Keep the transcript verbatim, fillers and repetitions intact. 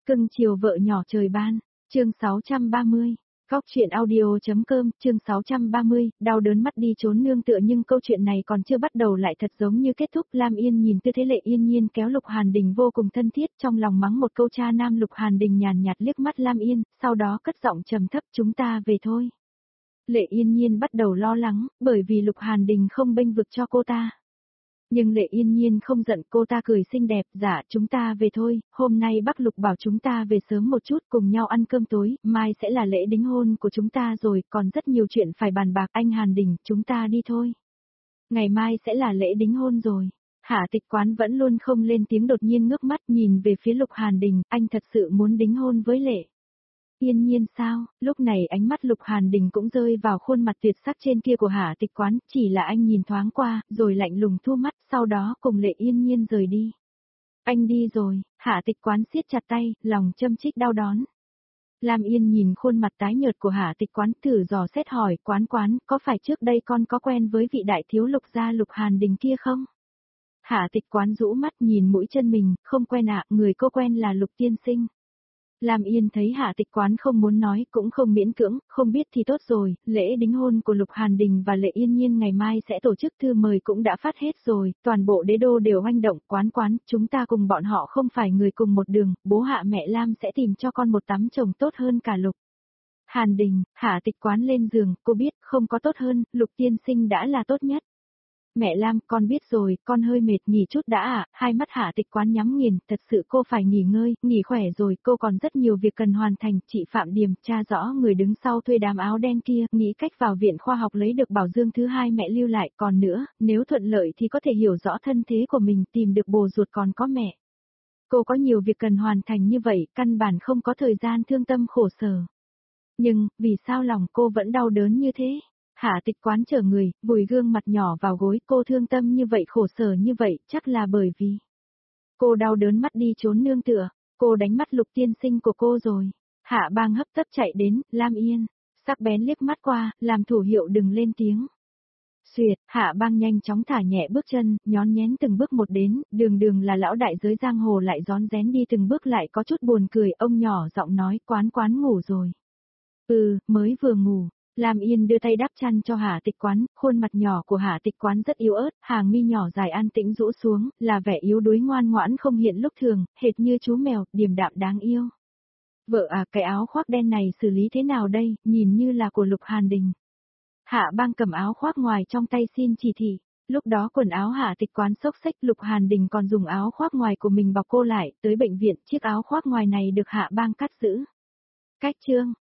Cưng chiều vợ nhỏ trời ban, chương sáu trăm ba mươi. Góc chuyện audio.com, chương sáu trăm ba mươi, đau đớn mắt đi trốn nương tựa nhưng câu chuyện này còn chưa bắt đầu lại thật giống như kết thúc. Lam Yên nhìn tư thế Lệ Yên Nhiên kéo Lục Hàn Đình vô cùng thân thiết, trong lòng mắng một câu cha nam. Lục Hàn Đình nhàn nhạt liếc mắt Lam Yên, sau đó cất giọng trầm thấp, chúng ta về thôi. Lệ Yên Nhiên bắt đầu lo lắng, bởi vì Lục Hàn Đình không bênh vực cho cô ta. Nhưng Lệ Yên Nhiên không giận, cô ta cười xinh đẹp, dạ chúng ta về thôi, hôm nay bác Lục bảo chúng ta về sớm một chút cùng nhau ăn cơm tối, mai sẽ là lễ đính hôn của chúng ta rồi, còn rất nhiều chuyện phải bàn bạc. Anh Hàn Đình, chúng ta đi thôi. Ngày mai sẽ là lễ đính hôn rồi. Hạ Tịch Quán vẫn luôn không lên tiếng, đột nhiên ngước mắt nhìn về phía Lục Hàn Đình, anh thật sự muốn đính hôn với Lệ Yên Nhiên sao? Lúc này ánh mắt Lục Hàn Đình cũng rơi vào khuôn mặt tuyệt sắc trên kia của Hạ Tịch Quán, chỉ là anh nhìn thoáng qua, rồi lạnh lùng thu mắt, sau đó cùng Lệ Yên Nhiên rời đi. Anh đi rồi, Hạ Tịch Quán siết chặt tay, lòng châm chích đau đớn. Lam Yên nhìn khuôn mặt tái nhợt của Hạ Tịch Quán, thử dò xét hỏi, Quán Quán, có phải trước đây con có quen với vị đại thiếu Lục gia Lục Hàn Đình kia không? Hạ Tịch Quán rũ mắt nhìn mũi chân mình, không quen ạ, người cô quen là Lục tiên sinh. Lam Yên thấy Hạ Tịch Quán không muốn nói, cũng không miễn cưỡng, không biết thì tốt rồi, lễ đính hôn của Lục Hàn Đình và Lệ Yên Nhiên ngày mai sẽ tổ chức, thư mời cũng đã phát hết rồi, toàn bộ đế đô đều hoành động. Quán Quán, chúng ta cùng bọn họ không phải người cùng một đường, bố Hạ mẹ Lam sẽ tìm cho con một tắm chồng tốt hơn cả Lục Hàn Đình. Hạ Tịch Quán lên giường, cô biết, không có tốt hơn, Lục tiên sinh đã là tốt nhất. Mẹ Lam, con biết rồi, con hơi mệt, nghỉ chút đã ạ. À? Hai mắt Hạ Tịch Quán nhắm nghiền, thật sự cô phải nghỉ ngơi, nghỉ khỏe rồi, cô còn rất nhiều việc cần hoàn thành. Chị Phạm Điềm, tra rõ người đứng sau thuê đám áo đen kia, nghĩ cách vào viện khoa học lấy được bảo dương thứ hai mẹ lưu lại, còn nữa, nếu thuận lợi thì có thể hiểu rõ thân thế của mình, tìm được bồ ruột còn có mẹ. Cô có nhiều việc cần hoàn thành như vậy, căn bản không có thời gian thương tâm khổ sở. Nhưng, vì sao lòng cô vẫn đau đớn như thế? Hạ Tịch Quán trở người, vùi gương mặt nhỏ vào gối, cô thương tâm như vậy, khổ sở như vậy, chắc là bởi vì cô đau đớn mắt đi trốn nương tựa, cô đánh mắt Lục tiên sinh của cô rồi. Hạ Bang hấp tấp chạy đến, Lam Yên, sắc bén liếc mắt qua, làm thủ hiệu đừng lên tiếng. Xuyệt, Hạ Bang nhanh chóng thả nhẹ bước chân, nhón nhén từng bước một đến, đường đường là lão đại giới giang hồ lại rón rén đi từng bước, lại có chút buồn cười. Ông nhỏ giọng nói, Quán Quán ngủ rồi. Ừ, mới vừa ngủ. Lam Yên đưa tay đắp chăn cho Hạ Tịch Quán, khuôn mặt nhỏ của Hạ Tịch Quán rất yếu ớt, hàng mi nhỏ dài an tĩnh rũ xuống, là vẻ yếu đuối ngoan ngoãn không hiện lúc thường, hệt như chú mèo, điềm đạm đáng yêu. Vợ à, cái áo khoác đen này xử lý thế nào đây, nhìn như là của Lục Hàn Đình. Hạ Bang cầm áo khoác ngoài trong tay xin chỉ thị, lúc đó quần áo Hạ Tịch Quán xốc xếch, Lục Hàn Đình còn dùng áo khoác ngoài của mình bọc cô lại, tới bệnh viện, chiếc áo khoác ngoài này được Hạ Bang cắt giữ. Cách chương